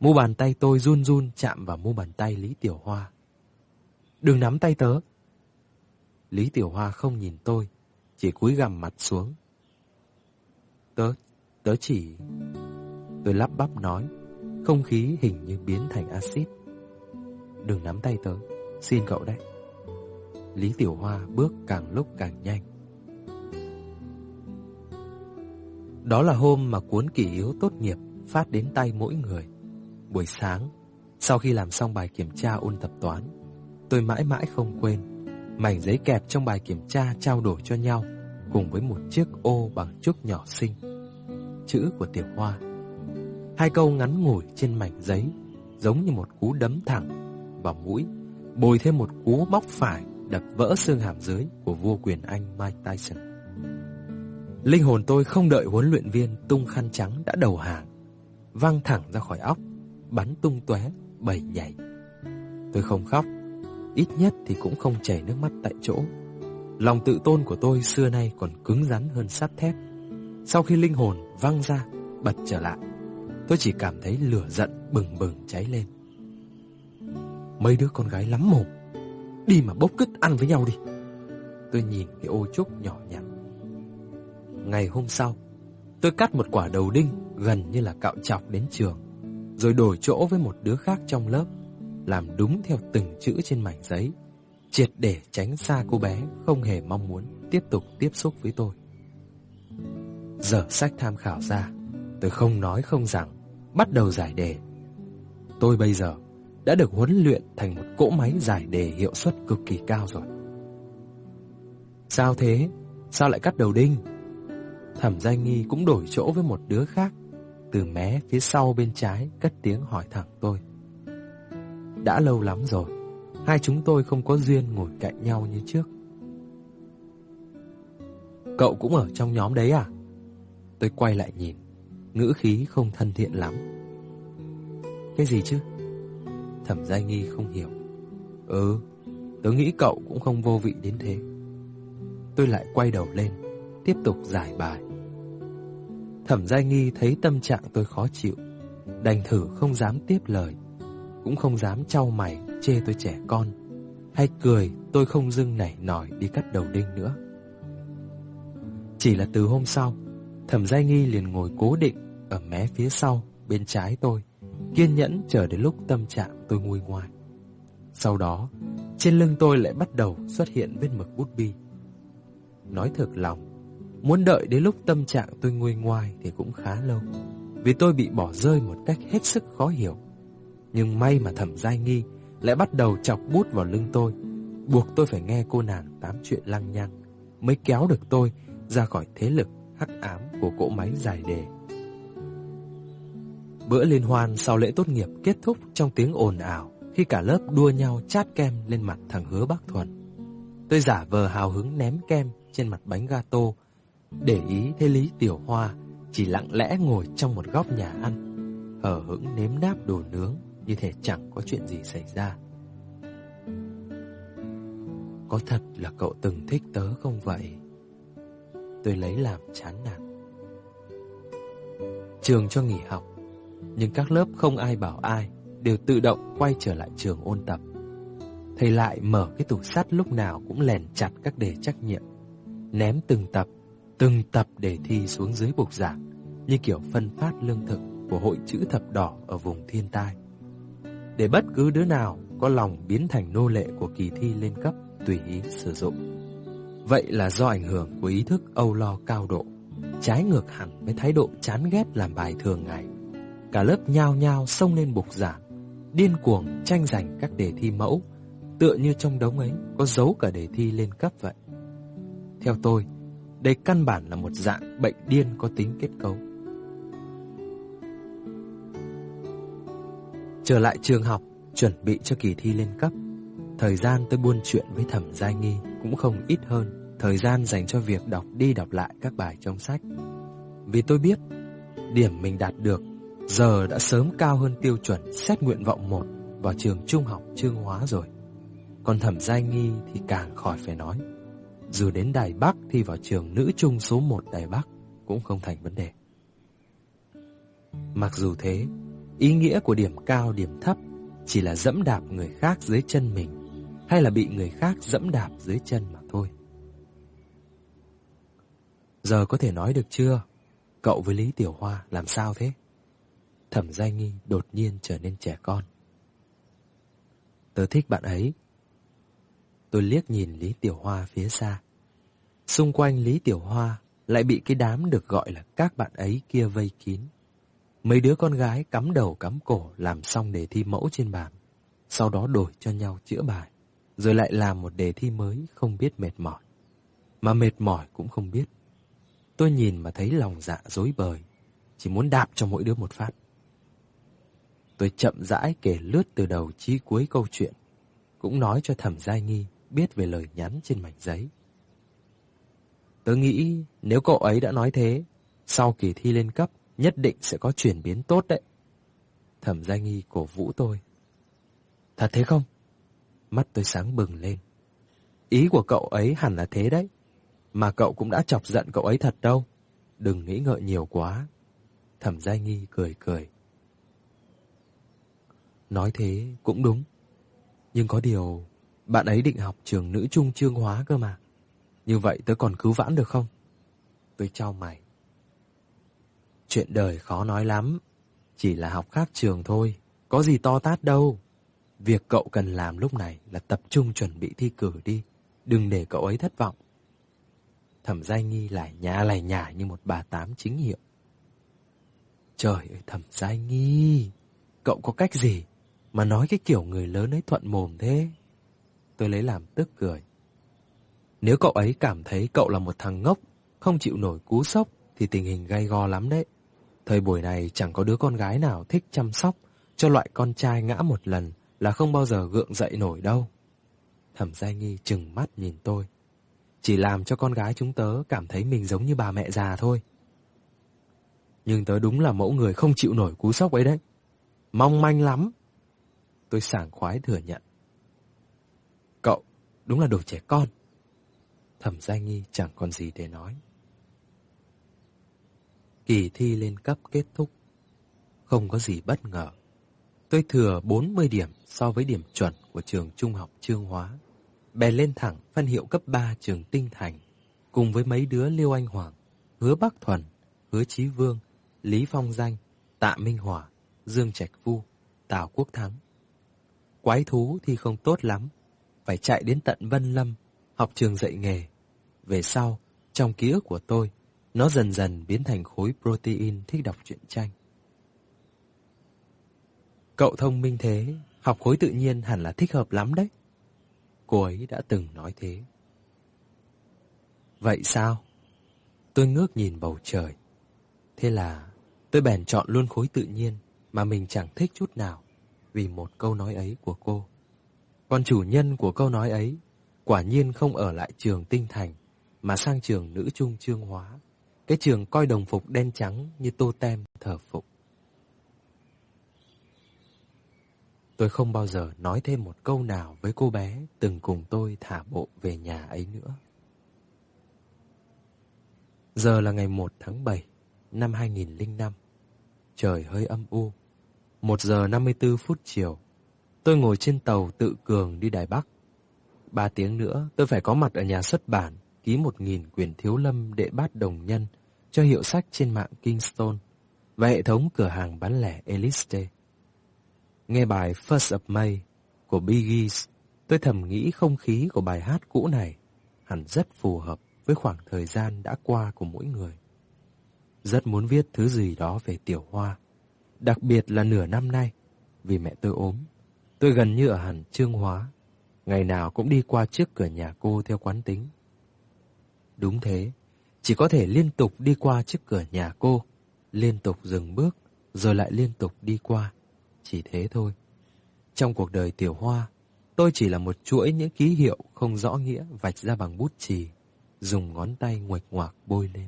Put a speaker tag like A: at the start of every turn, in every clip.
A: Mu bàn tay tôi run run chạm vào mu bàn tay Lý Tiểu Hoa. Đừng nắm tay tớ. Lý Tiểu Hoa không nhìn tôi, chỉ cúi gằm mặt xuống. Tớ chỉ... Tôi lắp bắp nói, không khí hình như biến thành axit. Đừng nắm tay tớ, xin cậu đấy. Lý Tiểu Hoa bước càng lúc càng nhanh. Đó là hôm mà cuốn kỷ yếu tốt nghiệp phát đến tay mỗi người. Buổi sáng, sau khi làm xong bài kiểm tra ôn tập toán, tôi mãi mãi không quên mảnh giấy kẹp trong bài kiểm tra trao đổi cho nhau, cùng với một chiếc ô bằng trúc nhỏ xinh, chữ của Tiểu Hoa. 2 câu ngắn ngủi trên mảnh giấy, giống như một cú đấm thẳng vào mũi, bồi thêm một cú móc phải đập vỡ xương hàm dưới của vua quyền Anh Mike Tyson. Linh hồn tôi không đợi huấn luyện viên tung khăn trắng đã đầu hàng, văng thẳng ra khỏi óc, bắn tung tóe, bầy nhảy. Tôi không khóc, ít nhất thì cũng không chảy nước mắt tại chỗ. Lòng tự tôn của tôi xưa nay còn cứng rắn hơn sắt thép. Sau khi linh hồn văng ra, bật trở lại, tôi chỉ cảm thấy lửa giận bừng bừng cháy lên. Mấy đứa con gái lắm mồm, đi mà bốc cứt ăn với nhau đi. Tôi nhìn cái ô trúc nhỏ nhặt. Ngày hôm sau, tôi cắt một quả đầu đinh gần như là cạo chọc đến trường, rồi đổi chỗ với một đứa khác trong lớp, làm đúng theo từng chữ trên mảnh giấy, triệt để tránh xa cô bé không hề mong muốn tiếp tục tiếp xúc với tôi. Dở sách tham khảo ra, tôi không nói không rằng, bắt đầu giải đề. Tôi bây giờ đã được huấn luyện thành một cỗ máy giải đề hiệu suất cực kỳ cao rồi. Sao thế? Sao lại cắt đầu đinh? Thẩm Giai Nghi cũng đổi chỗ với một đứa khác, từ mé phía sau bên trái cất tiếng hỏi thẳng tôi. Đã lâu lắm rồi, hai chúng tôi không có duyên ngồi cạnh nhau như trước. Cậu cũng ở trong nhóm đấy à? Tôi quay lại nhìn, ngữ khí không thân thiện lắm. Cái gì chứ? Thẩm Giai Nghi không hiểu. Tớ nghĩ cậu cũng không vô vị đến thế. Tôi lại quay đầu lên, tiếp tục giải bài. Thẩm Giai Nghi thấy tâm trạng tôi khó chịu, đành thử không dám tiếp lời, cũng không dám chau mày chê tôi trẻ con, hay cười tôi không dưng nảy nòi đi cắt đầu đinh nữa. Chỉ là từ hôm sau, Thẩm Giai Nghi liền ngồi cố định ở mé phía sau bên trái tôi, kiên nhẫn chờ đến lúc tâm trạng tôi nguôi ngoai. Sau đó, trên lưng tôi lại bắt đầu xuất hiện vết mực bút bi. Nói thực lòng, muốn đợi đến lúc tâm trạng tôi nguôi ngoai thì cũng khá lâu, vì tôi bị bỏ rơi một cách hết sức khó hiểu. Nhưng may mà Thẩm Giai Nghi lại bắt đầu chọc bút vào lưng tôi, buộc tôi phải nghe cô nàng tám chuyện lăng nhăng, mới kéo được tôi ra khỏi thế lực hắc ám của cỗ máy giải đề. Bữa liên hoan sau lễ tốt nghiệp kết thúc trong tiếng ồn ào khi cả lớp đua nhau chát kem lên mặt thằng Hứa Bắc Thuần. Tôi giả vờ hào hứng ném kem trên mặt bánh gato, để ý thấy Lý Tiểu Hoa chỉ lặng lẽ ngồi trong một góc nhà ăn, hờ hững nếm náp đồ nướng như thể chẳng có chuyện gì xảy ra. Có thật là cậu từng thích tớ không vậy? Tôi lấy làm chán nản. Trường cho nghỉ học, nhưng các lớp không ai bảo ai, đều tự động quay trở lại trường ôn tập. Thầy lại mở cái tủ sắt lúc nào cũng lèn chặt các đề trắc nghiệm, ném từng tập đề thi xuống dưới bục giảng, như kiểu phân phát lương thực của hội chữ thập đỏ ở vùng thiên tai, để bất cứ đứa nào có lòng biến thành nô lệ của kỳ thi lên cấp tùy ý sử dụng. Vậy là do ảnh hưởng của ý thức âu lo cao độ, trái ngược hẳn với thái độ chán ghét làm bài thường ngày. Cả lớp nhao nhao xông lên bục giảng, điên cuồng tranh giành các đề thi mẫu, tựa như trong đống ấy có giấu cả đề thi lên cấp vậy. Theo tôi, đây căn bản là một dạng bệnh điên có tính kết cấu. Trở lại trường học, chuẩn bị cho kỳ thi lên cấp, thời gian tôi buôn chuyện với Thẩm Giai Nghi cũng không ít hơn thời gian dành cho việc đọc đi đọc lại các bài trong sách. Vì tôi biết, điểm mình đạt được giờ đã sớm cao hơn tiêu chuẩn xét nguyện vọng 1 vào trường trung học Chương Hóa rồi. Còn Thẩm Giai Nghi thì càng khỏi phải nói. Dù đến Đài Bắc thi vào trường nữ trung số 1 Đài Bắc cũng không thành vấn đề. Mặc dù thế, Ý nghĩa của điểm cao điểm thấp chỉ là dẫm đạp người khác dưới chân mình, hay là bị người khác dẫm đạp dưới chân mà thôi. Giờ có thể nói được chưa? Cậu với Lý Tiểu Hoa làm sao thế? Thẩm Giai Nghi đột nhiên trở nên trẻ con. Tớ thích bạn ấy. Tôi liếc nhìn Lý Tiểu Hoa phía xa. Xung quanh Lý Tiểu Hoa lại bị cái đám được gọi là các bạn ấy kia vây kín. Mấy đứa con gái cắm đầu cắm cổ làm xong đề thi mẫu trên bàn, sau đó đổi cho nhau chữa bài, rồi lại làm một đề thi mới không biết mệt mỏi. Mà mệt mỏi cũng không biết. Tôi nhìn mà thấy lòng dạ rối bời, chỉ muốn đạp cho mỗi đứa một phát. Tôi chậm rãi kể lướt từ đầu chí cuối câu chuyện, cũng nói cho Thẩm Giai Nghi biết về lời nhắn trên mảnh giấy. Tớ nghĩ nếu cậu ấy đã nói thế, sau kỳ thi lên cấp nhất định sẽ có chuyển biến tốt đấy. Thẩm Giai Nghi cổ vũ tôi. Thật thế không? Mắt tôi sáng bừng lên. Ý của cậu ấy hẳn là thế đấy. Mà cậu cũng đã chọc giận cậu ấy thật đâu. Đừng nghĩ ngợi nhiều quá. Thẩm Giai Nghi cười cười. Nói thế cũng đúng. Nhưng có điều, bạn ấy định học trường nữ trung Chương Hóa cơ mà. Như vậy tớ còn cứu vãn được không? Tôi chau mày. Chuyện đời khó nói lắm. Chỉ là học khác trường thôi, có gì to tát đâu. Việc cậu cần làm lúc này là tập trung chuẩn bị thi cử đi. Đừng để cậu ấy thất vọng. Thẩm Giai Nghi lải nhả như một bà tám chính hiệu. Trời ơi Thẩm Giai Nghi, cậu có cách gì mà nói cái kiểu người lớn ấy thuận mồm thế? Tôi lấy làm tức cười. Nếu cậu ấy cảm thấy cậu là một thằng ngốc, không chịu nổi cú sốc, thì tình hình gay go lắm đấy. Thời buổi này chẳng có đứa con gái nào thích chăm sóc cho loại con trai ngã một lần là không bao giờ gượng dậy nổi đâu. Thẩm Giai Nghi trừng mắt nhìn tôi. Chỉ làm cho con gái chúng tớ cảm thấy mình giống như bà mẹ già thôi. Nhưng tớ đúng là mẫu người không chịu nổi cú sốc ấy đấy. Mong manh lắm. Tôi sảng khoái thừa nhận. Cậu đúng là đồ trẻ con. Thẩm Giai Nghi chẳng còn gì để nói. Kỳ thi lên cấp kết thúc. Không có gì bất ngờ. Tôi thừa 40 điểm so với điểm chuẩn của trường trung học Chương Hóa. Bèn lên thẳng phân hiệu cấp 3 trường Tinh Thành, cùng với mấy đứa Liêu Anh Hoàng, Hứa Bắc Thuần, Hứa Chí Vương, Lý Phong Danh, Tạ Minh Hòa, Dương Trạch Vu, Tào Quốc Thắng. Quái thú thì không tốt lắm, phải chạy đến tận Vân Lâm, học trường dạy nghề. Về sau, trong ký ức của tôi, nó dần dần biến thành khối protein thích đọc truyện tranh. Cậu thông minh thế, học khối tự nhiên hẳn là thích hợp lắm đấy. Cô ấy đã từng nói thế. Vậy sao? Tôi ngước nhìn bầu trời. Thế là tôi bèn chọn luôn khối tự nhiên mà mình chẳng thích chút nào vì một câu nói ấy của cô. Còn chủ nhân của câu nói ấy quả nhiên không ở lại trường Tinh Thành mà sang trường nữ trung Chương Hóa, cái trường coi đồng phục đen trắng như tô tem thờ phụng. Tôi không bao giờ nói thêm một câu nào với cô bé từng cùng tôi thả bộ về nhà ấy nữa. Giờ là ngày 1 tháng 7 năm 2005. Trời hơi âm u. 1 giờ 54 phút chiều. Tôi ngồi trên tàu tự cường đi Đài Bắc. 3 tiếng nữa tôi phải có mặt ở nhà xuất bản ký 1000 quyển Thiếu Lâm Đệ Bát Đồng Nhân cho hiệu sách trên mạng Kingston và hệ thống cửa hàng bán lẻ Elite. Nghe bài First of May của Bee Gees, tôi thầm nghĩ không khí của bài hát cũ này hẳn rất phù hợp với khoảng thời gian đã qua của mỗi người. Rất muốn viết thứ gì đó về Tiểu Hoa, đặc biệt là nửa năm nay, vì mẹ tôi ốm, tôi gần như ở hẳn Chương Hóa, ngày nào cũng đi qua trước cửa nhà cô theo quán tính. Đúng thế, chỉ có thể liên tục đi qua trước cửa nhà cô, liên tục dừng bước, rồi lại liên tục đi qua. Chỉ thế thôi. Trong cuộc đời Tiểu Hoa, tôi chỉ là một chuỗi những ký hiệu không rõ nghĩa vạch ra bằng bút chì, dùng ngón tay nguệch ngoạc bôi lên.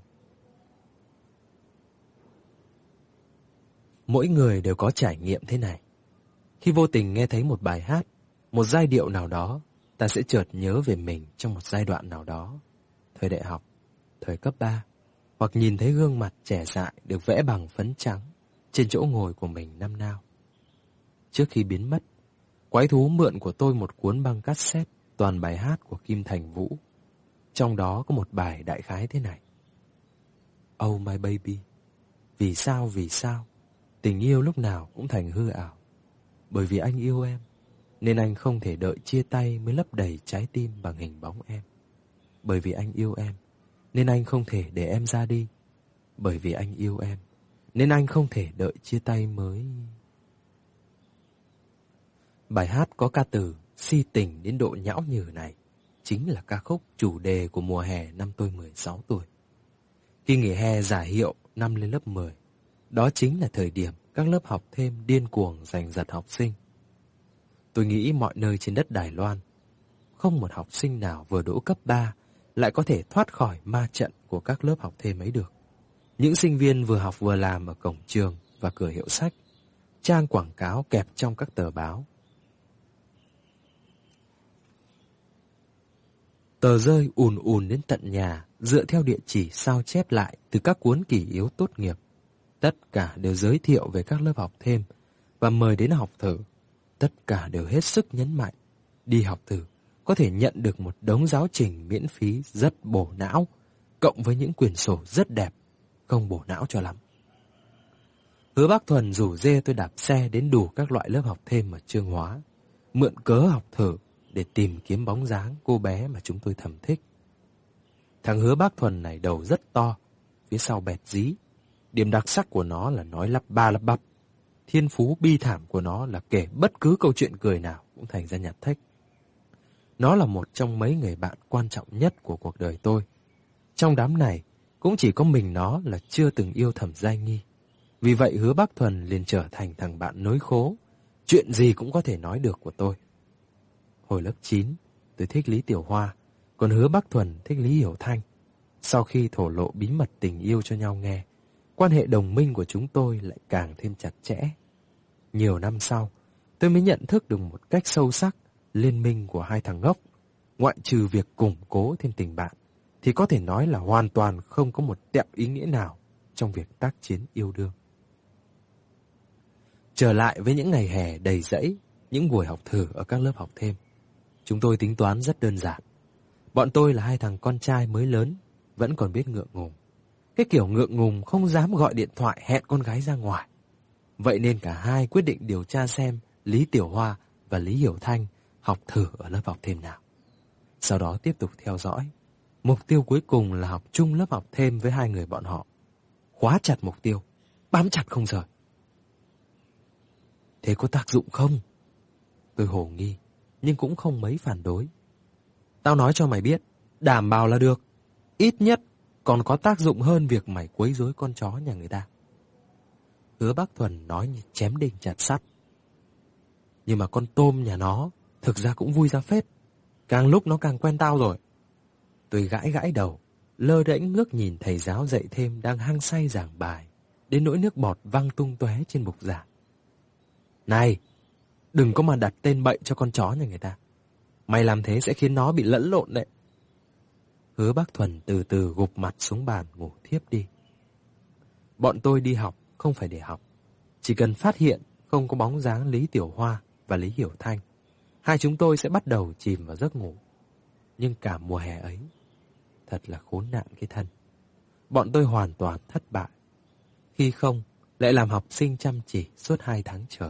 A: Mỗi người đều có trải nghiệm thế này. Khi vô tình nghe thấy một bài hát, một giai điệu nào đó, ta sẽ chợt nhớ về mình trong một giai đoạn nào đó. Thời đại học, thời cấp 3, hoặc nhìn thấy gương mặt trẻ dại được vẽ bằng phấn trắng trên chỗ ngồi của mình năm nào. Trước khi biến mất, quái thú mượn của tôi một cuốn băng cassette toàn bài hát của Kim Thành Vũ. Trong đó có một bài đại khái thế này: Oh my baby, vì sao tình yêu lúc nào cũng thành hư ảo. Bởi vì anh yêu em, nên anh không thể đợi chia tay mới lấp đầy trái tim bằng hình bóng em. Bởi vì anh yêu em, nên anh không thể để em ra đi. Bởi vì anh yêu em, nên anh không thể đợi chia tay mới. Bài hát có ca từ si tình đến độ nhão nhừ này chính là ca khúc chủ đề của mùa hè năm tôi 16 tuổi. Khi nghỉ hè giả hiệu năm lên lớp 10, đó chính là thời điểm các lớp học thêm điên cuồng giành giật học sinh. Tôi nghĩ mọi nơi trên đất Đài Loan, không một học sinh nào vừa đỗ cấp 3 lại có thể thoát khỏi ma trận của các lớp học thêm ấy được. Những sinh viên vừa học vừa làm ở cổng trường và cửa hiệu sách, trang quảng cáo kẹp trong các tờ báo. Tờ rơi ùn ùn đến tận nhà, dựa theo địa chỉ sao chép lại từ các cuốn kỷ yếu tốt nghiệp. Tất cả đều giới thiệu về các lớp học thêm và mời đến học thử. Tất cả đều hết sức nhấn mạnh, đi học thử có thể nhận được một đống giáo trình miễn phí rất bổ não, cộng với những quyển sổ rất đẹp, không bổ não cho lắm. Hứa Bác Thuần rủ dê tôi đạp xe đến đủ các loại lớp học thêm ở Chương Hóa, mượn cớ học thử để tìm kiếm bóng dáng cô bé mà chúng tôi thầm thích. Thằng Hứa Bác Thuần này đầu rất to, phía sau bẹt dí. Điểm đặc sắc của nó là nói lắp ba lắp bắp. Thiên phú bi thảm của nó là kể bất cứ câu chuyện cười nào cũng thành ra nhạt thách. Nó là một trong mấy người bạn quan trọng nhất của cuộc đời tôi. Trong đám này, cũng chỉ có mình nó là chưa từng yêu Thẩm Giai Nghi. Vì vậy Hứa Bác Thuần liền trở thành thằng bạn nối khố, chuyện gì cũng có thể nói được của tôi. Hồi lớp 9, tôi thích Lý Tiểu Hoa, còn Hứa Bác Thuần thích Lý Hiểu Thanh. Sau khi thổ lộ bí mật tình yêu cho nhau nghe, quan hệ đồng minh của chúng tôi lại càng thêm chặt chẽ. Nhiều năm sau, tôi mới nhận thức được một cách sâu sắc liên minh của hai thằng ngốc, ngoại trừ việc củng cố thêm tình bạn, thì có thể nói là hoàn toàn không có một tẹo ý nghĩa nào trong việc tác chiến yêu đương. Trở lại với những ngày hè đầy rẫy, những buổi học thử ở các lớp học thêm, chúng tôi tính toán rất đơn giản. Bọn tôi là hai thằng con trai mới lớn, vẫn còn biết ngượng ngùng. Cái kiểu ngượng ngùng không dám gọi điện thoại hẹn con gái ra ngoài. Vậy nên cả hai quyết định điều tra xem Lý Tiểu Hoa và Lý Hiểu Thanh học thử ở lớp học thêm nào. Sau đó tiếp tục theo dõi. Mục tiêu cuối cùng là học chung lớp học thêm với hai người bọn họ. Khóa chặt mục tiêu, bám chặt không rời. Thế có tác dụng không? Tôi hồ nghi, nhưng cũng không mấy phản đối. Tao nói cho mày biết, đảm bảo là được. Ít nhất còn có tác dụng hơn việc mày quấy rối con chó nhà người ta. Hứa Bác Thuần nói như chém đinh chặt sắt. Nhưng mà con tôm nhà nó thực ra cũng vui ra phết. Càng lúc nó càng quen tao rồi. Tôi gãi gãi đầu, lơ đễnh ngước nhìn thầy giáo dạy thêm đang hăng say giảng bài, đến nỗi nước bọt văng tung tóe trên bục giảng. Này, đừng có mà đặt tên bậy cho con chó nhà người ta. Mày làm thế sẽ khiến nó bị lẫn lộn đấy. Hứa Bác Thuần từ từ gục mặt xuống bàn ngủ thiếp đi. Bọn tôi đi học không phải để học. Chỉ cần phát hiện không có bóng dáng Lý Tiểu Hoa và Lý Hiểu Thanh, hai chúng tôi sẽ bắt đầu chìm vào giấc ngủ. Nhưng cả mùa hè ấy, thật là khốn nạn cái thân. Bọn tôi hoàn toàn thất bại. Khi không, lại làm học sinh chăm chỉ suốt 2 tháng trời.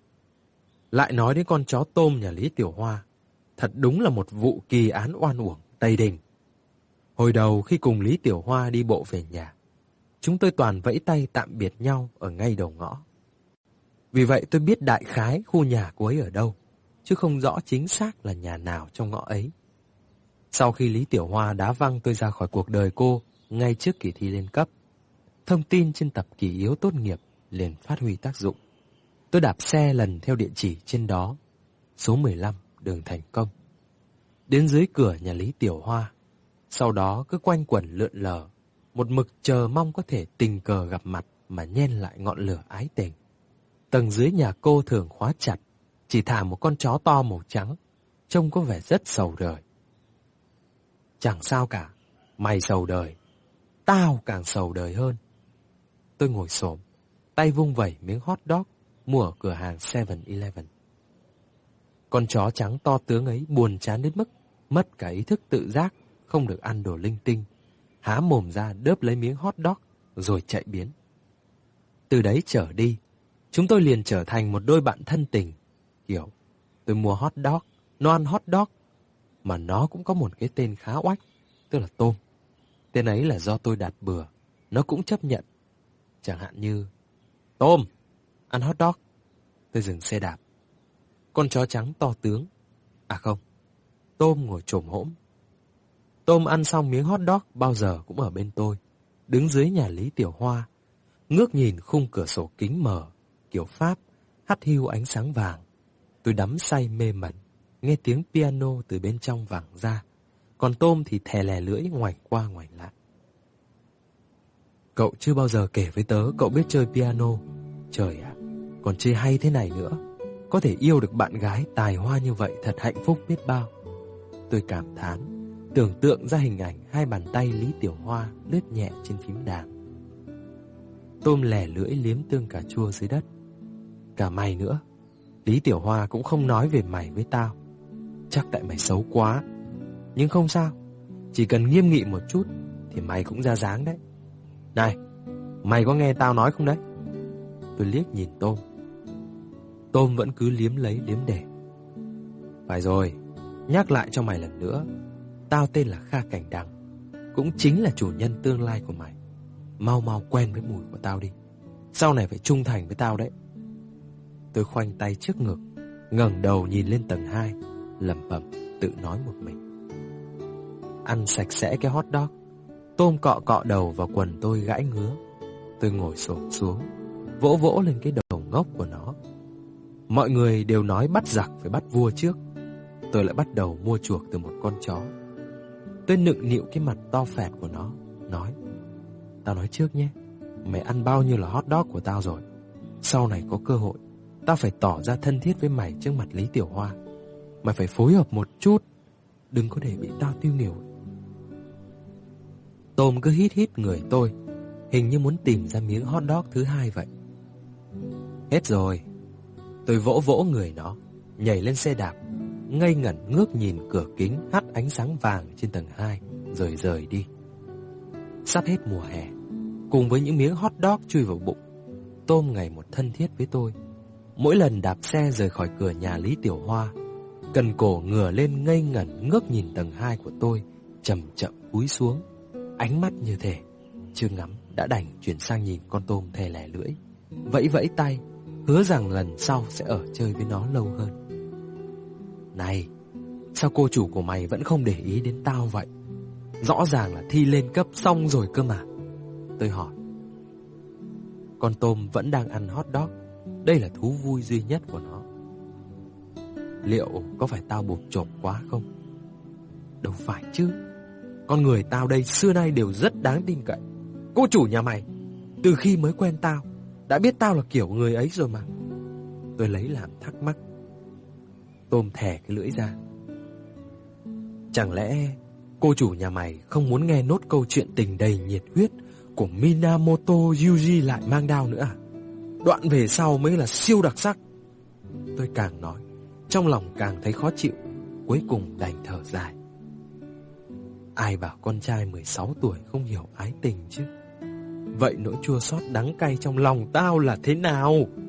A: Lại nói đến con chó tôm nhà Lý Tiểu Hoa, thật đúng là một vụ kỳ án oan uổng Tây Đình. Hồi đầu khi cùng Lý Tiểu Hoa đi bộ về nhà, chúng tôi toàn vẫy tay tạm biệt nhau ở ngay đầu ngõ. Vì vậy tôi biết đại khái khu nhà cô ấy ở đâu, chứ không rõ chính xác là nhà nào trong ngõ ấy. Sau khi Lý Tiểu Hoa đá văng tôi ra khỏi cuộc đời cô ngay trước kỳ thi lên cấp, thông tin trên tập kỷ yếu tốt nghiệp liền phát huy tác dụng. Tôi đạp xe lần theo địa chỉ trên đó, số 15 đường Thành Công, đến dưới cửa nhà Lý Tiểu Hoa. Sau đó cứ quanh quẩn lượn lờ, một mực chờ mong có thể tình cờ gặp mặt mà nhen lại ngọn lửa ái tình. Tầng dưới nhà cô thường khóa chặt, chỉ thả một con chó to màu trắng, trông có vẻ rất sầu đời. Chẳng sao cả, mày sầu đời, tao càng sầu đời hơn. Tôi ngồi xổm, tay vung vẩy miếng hot dog, mua ở cửa hàng 7-Eleven. Con chó trắng to tướng ấy buồn chán đến mức mất cả ý thức tự giác, không được ăn đồ linh tinh, há mồm ra đớp lấy miếng hot dog rồi chạy biến. Từ đấy trở đi, chúng tôi liền trở thành một đôi bạn thân tình. Kiểu tôi mua hot dog, nó ăn hot dog, mà nó cũng có một cái tên khá oách, tức là Tôm. Tên ấy là do tôi đặt bừa, nó cũng chấp nhận. Chẳng hạn như Tôm, ăn hot dog. Tôi dừng xe đạp. Con chó trắng to tướng. À không, Tôm ngồi chồm hổm. Tôm ăn xong miếng hot dog bao giờ cũng ở bên tôi, đứng dưới nhà Lý Tiểu Hoa, ngước nhìn khung cửa sổ kính mở, kiểu Pháp, hắt hiu ánh sáng vàng. Tôi đắm say mê mẩn, nghe tiếng piano từ bên trong vẳng ra, còn Tôm thì thè lè lưỡi ngoảnh qua ngoảnh lại. Cậu chưa bao giờ kể với tớ cậu biết chơi piano. Trời ạ, còn chơi hay thế này nữa. Có thể yêu được bạn gái tài hoa như vậy thật hạnh phúc biết bao. Tôi cảm thán, tưởng tượng ra hình ảnh hai bàn tay Lý Tiểu Hoa lướt nhẹ trên phím đàn. Tôm lè lưỡi liếm tương cà chua dưới đất. Cả mày nữa. Lý Tiểu Hoa cũng không nói về mày với tao. Chắc tại mày xấu quá. Nhưng không sao, chỉ cần nghiêm nghị một chút thì mày cũng ra dáng đấy. Này, mày có nghe tao nói không đấy? Tôi liếc nhìn Tôm. Tôm vẫn cứ liếm lấy liếm để. Phải rồi, nhắc lại cho mày lần nữa. Tao tên là Kha Cảnh Đằng, cũng chính là chủ nhân tương lai của mày. Mau mau quen với mùi của tao đi. Sau này phải trung thành với tao đấy. Tôi khoanh tay trước ngực, ngẩng đầu nhìn lên tầng 2, lẩm bẩm tự nói một mình. Ăn sạch sẽ cái hot dog. Tôm cọ cọ đầu vào quần tôi gãi ngứa. Tôi ngồi xổm xuống, vỗ vỗ lên cái đầu ngốc của nó. Mọi người đều nói bắt giặc phải bắt vua trước. Tôi lại bắt đầu mua chuộc từ một con chó. Tôi nựng nịu cái mặt to phẹt của nó, nói: Tao nói trước nhé, mày ăn bao nhiêu là hot dog của tao rồi. Sau này có cơ hội, tao phải tỏ ra thân thiết với mày trước mặt Lý Tiểu Hoa. Mày phải phối hợp một chút, đừng có để bị tao tiêu nghỉu. Tôm cứ hít hít người tôi, hình như muốn tìm ra miếng hot dog thứ hai vậy. Hết rồi. Tôi vỗ vỗ người nó, nhảy lên xe đạp, ngây ngẩn ngước nhìn cửa kính hắt ánh sáng vàng trên tầng 2, rồi rời đi. Sắp hết mùa hè, cùng với những miếng hot dog chui vào bụng, Tôm ngày một thân thiết với tôi. Mỗi lần đạp xe rời khỏi cửa nhà Lý Tiểu Hoa, cần cổ ngửa lên ngây ngẩn ngước nhìn tầng 2 của tôi, chậm chậm cúi xuống, ánh mắt như thể chưa ngắm đã đành chuyển sang nhìn con Tôm thè lè lưỡi, vẫy vẫy tay, hứa rằng lần sau sẽ ở chơi với nó lâu hơn. Này, sao cô chủ của mày vẫn không để ý đến tao vậy? Rõ ràng là thi lên cấp xong rồi cơ mà. Tôi hỏi. Con Tôm vẫn đang ăn hot dog. Đây là thú vui duy nhất của nó. Liệu có phải tao bộp chộp quá không? Đâu phải chứ. Con người tao đây xưa nay đều rất đáng tin cậy. Cô chủ nhà mày từ khi mới quen tao đã biết tao là kiểu người ấy rồi mà. Tôi lấy làm thắc mắc. Tôm thè cái lưỡi ra. Chẳng lẽ cô chủ nhà mày không muốn nghe nốt câu chuyện tình đầy nhiệt huyết của Minamoto Yuji lại mang đao nữa à? Đoạn về sau mới là siêu đặc sắc. Tôi càng nói, trong lòng càng thấy khó chịu, cuối cùng đành thở dài. Ai bảo con trai 16 tuổi không hiểu ái tình chứ? Vậy nỗi chua xót đắng cay trong lòng tao là thế nào?